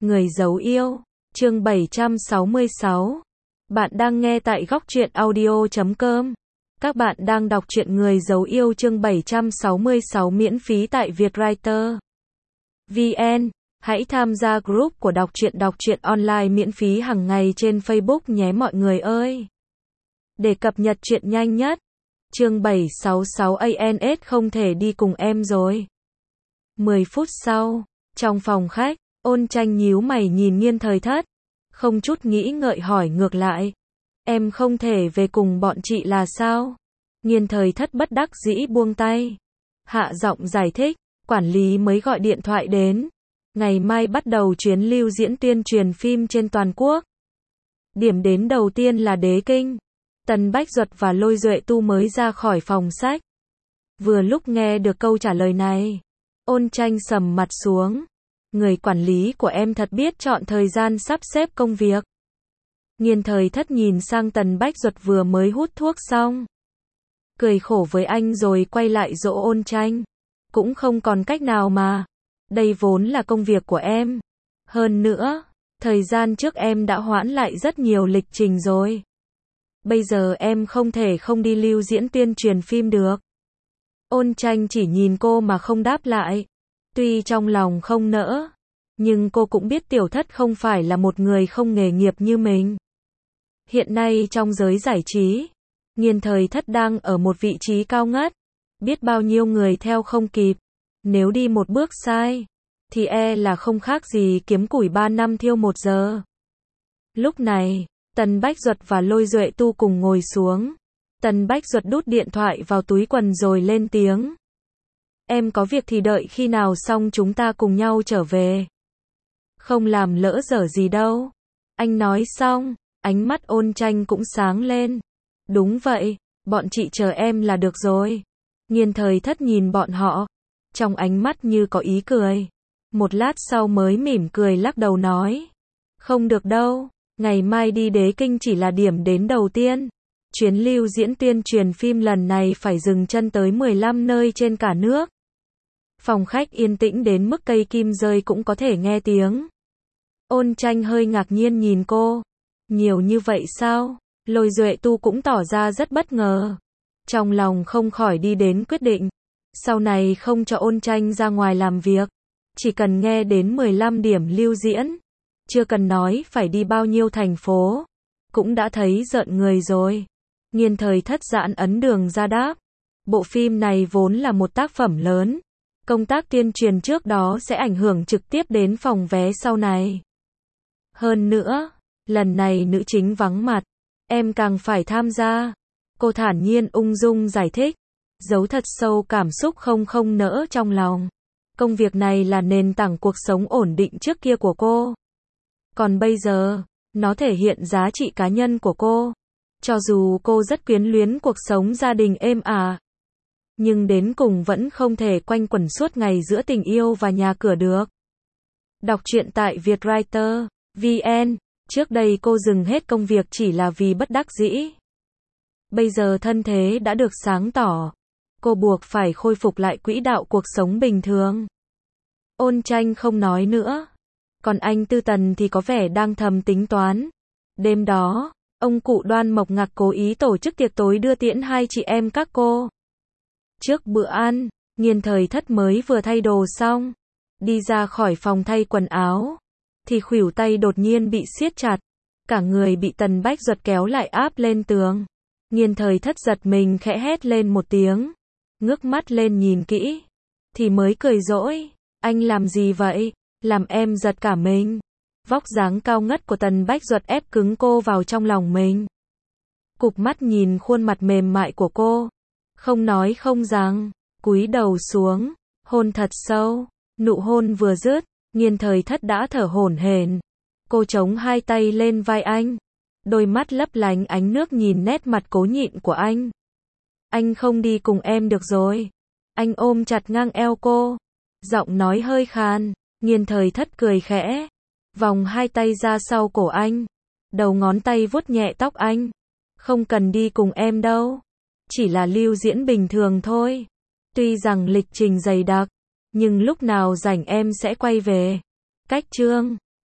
Người giấu yêu, chương 766. Bạn đang nghe tại góc truyện audio.com. Các bạn đang đọc truyện Người giấu yêu chương 766 miễn phí tại Vietwriter VN. Hãy tham gia group của đọc truyện online miễn phí hàng ngày trên Facebook nhé mọi người ơi. Để cập nhật truyện nhanh nhất. Chương 766 ANS không thể đi cùng em rồi. 10 phút sau, trong phòng khách, Ôn Tranh nhíu mày nhìn Nghiên Thời Thất, không chút nghĩ ngợi hỏi ngược lại. Em không thể về cùng bọn chị là sao? Nghiên Thời Thất bất đắc dĩ buông tay. Hạ giọng giải thích, quản lý mới gọi điện thoại đến. Ngày mai bắt đầu chuyến lưu diễn tuyên truyền phim trên toàn quốc. Điểm đến đầu tiên là Đế Kinh. Tần Bách Duật và Lôi Duệ Tu mới ra khỏi phòng sách. Vừa lúc nghe được câu trả lời này, Ôn Tranh sầm mặt xuống. Người quản lý của em thật biết chọn thời gian sắp xếp công việc. Nghiên Thời Thất nhìn sang Tần Bách Duật vừa mới hút thuốc xong. Cười khổ với anh rồi quay lại dỗ Ôn Tranh. Cũng không còn cách nào mà. Đây vốn là công việc của em. Hơn nữa, thời gian trước em đã hoãn lại rất nhiều lịch trình rồi. Bây giờ em không thể không đi lưu diễn tuyên truyền phim được. Ôn Tranh chỉ nhìn cô mà không đáp lại. Tuy trong lòng không nỡ, nhưng cô cũng biết Tiểu Thất không phải là một người không nghề nghiệp như mình. Hiện nay trong giới giải trí, Nghiên Thời Thất đang ở một vị trí cao ngất. Biết bao nhiêu người theo không kịp. Nếu đi một bước sai, thì là không khác gì kiếm củi 3 năm thiêu 1 giờ. Lúc này, Tần Bách Duật và Lôi Duệ Tu cùng ngồi xuống. Tần Bách Duật đút điện thoại vào túi quần rồi lên tiếng. Em có việc thì đợi khi nào xong chúng ta cùng nhau trở về. Không làm lỡ dở gì đâu. Anh nói xong, ánh mắt Ôn Tranh cũng sáng lên. Đúng vậy, bọn chị chờ em là được rồi. Nghiên Thời Thất nhìn bọn họ, trong ánh mắt như có ý cười. Một lát sau mới mỉm cười lắc đầu nói. Không được đâu, ngày mai đi Đế Kinh chỉ là điểm đến đầu tiên. Chuyến lưu diễn tuyên truyền phim lần này phải dừng chân tới 15 nơi trên cả nước. Phòng khách yên tĩnh đến mức cây kim rơi cũng có thể nghe tiếng. Ôn Tranh hơi ngạc nhiên nhìn cô. Nhiều như vậy sao? Lôi Duệ Tu cũng tỏ ra rất bất ngờ. Trong lòng không khỏi đi đến quyết định. Sau này không cho Ôn Tranh ra ngoài làm việc. Chỉ cần nghe đến 15 điểm lưu diễn. Chưa cần nói phải đi bao nhiêu thành phố. Cũng đã thấy rợn người rồi. Nghiên Thời Thất giãn ấn đường ra đáp. Bộ phim này vốn là một tác phẩm lớn. Công tác tuyên truyền trước đó sẽ ảnh hưởng trực tiếp đến phòng vé sau này. Hơn nữa, lần này nữ chính vắng mặt. Em càng phải tham gia. Cô thản nhiên ung dung giải thích. Giấu thật sâu cảm xúc không nỡ trong lòng. Công việc này là nền tảng cuộc sống ổn định trước kia của cô. Còn bây giờ, nó thể hiện giá trị cá nhân của cô. Cho dù cô rất quyến luyến cuộc sống gia đình êm ả, nhưng đến cùng vẫn không thể quanh quẩn suốt ngày giữa tình yêu và nhà cửa được. Đọc truyện tại Vietwriter VN. Trước đây cô dừng hết công việc chỉ là vì bất đắc dĩ. Bây giờ thân thế đã được sáng tỏ. Cô buộc phải khôi phục lại quỹ đạo cuộc sống bình thường. Ôn Tranh không nói nữa. Còn anh Tư Tần thì có vẻ đang thầm tính toán. Đêm đó, ông cụ Đoan Mộc Ngạc cố ý tổ chức tiệc tối đưa tiễn hai chị em các cô. Trước bữa ăn, Nghiên Thời Thất mới vừa thay đồ xong. Đi ra khỏi phòng thay quần áo. Thì khuỷu tay đột nhiên bị siết chặt. Cả người bị Tần Bách Duật kéo lại áp lên tường. Nghiên Thời Thất giật mình khẽ hét lên một tiếng. Ngước mắt lên nhìn kỹ. Thì mới cười dỗi. Anh làm gì vậy? Làm em giật cả mình. Vóc dáng cao ngất của Tần Bách Duật ép cứng cô vào trong lòng mình. Cụp mắt nhìn khuôn mặt mềm mại của cô. Không nói không rằng. Cúi đầu xuống. Hôn thật sâu. Nụ hôn vừa dứt. Nghiên Thời Thất đã thở hổn hển. Cô chống hai tay lên vai anh. Đôi mắt lấp lánh ánh nước nhìn nét mặt cố nhịn của anh. Anh không đi cùng em được rồi. Anh ôm chặt ngang eo cô. Giọng nói hơi khàn. Nghiên Thời Thất cười khẽ. Vòng hai tay ra sau cổ anh. Đầu ngón tay vuốt nhẹ tóc anh. Không cần đi cùng em đâu. Chỉ là lưu diễn bình thường thôi. Tuy rằng lịch trình dày đặc. Nhưng lúc nào rảnh em sẽ quay về. Cách chương